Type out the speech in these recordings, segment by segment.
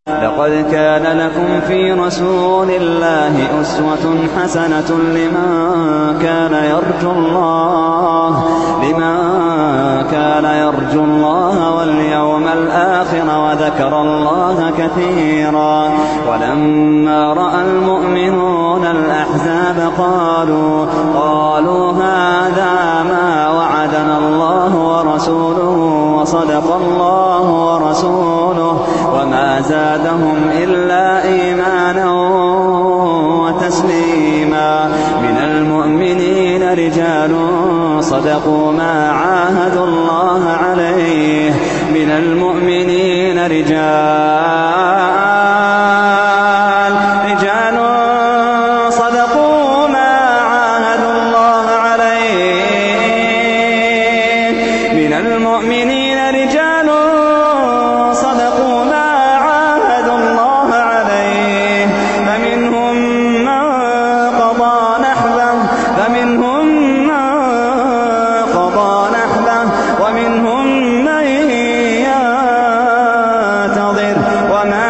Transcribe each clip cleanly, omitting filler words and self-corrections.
لقد كان لكم في رسول الله أسوة حسنة لمن كان يرجو الله واليوم الآخر وذكر الله كثيرا. ولما رأى المؤمنون الأحزاب قالوا هذا ما وعدنا الله ورسوله وصدق الله ورسوله وما زادهم إلا إيمانا وتسليما. من المؤمنين رجال صدقوا ما عاهدوا الله عليه. من المؤمنين رجال صدقوا ما عاهدوا الله عليه. من المؤمنين رجال صدقوا ما عاهدوا الله عليه. فمنهم من قضى نحبه ومنهم من ينتظر وما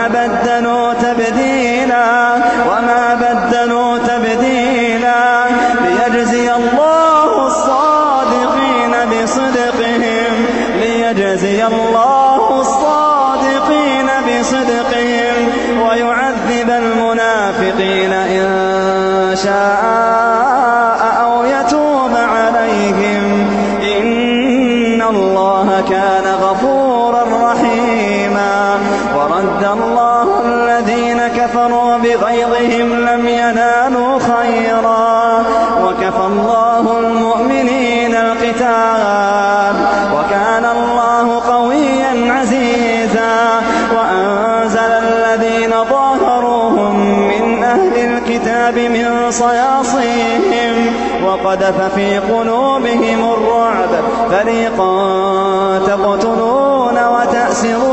بدلوا تبديلا. ليجزي الله الصادقين بصدقهم ويعذب المنافقين إن شاء أو يتوب عليهم. إن الله كان غفورا رحيما. ورد الله الذين كفروا بغيظهم لم ينالوا خيرا وكفى الله المؤمنين القتال وكان الله قويا عزيزا. وأنزل الذين ظاهروهم من أهل الكتاب من صياصيهم وقذف في قلوبهم الرعب. فريقا تقتلون وتأسرون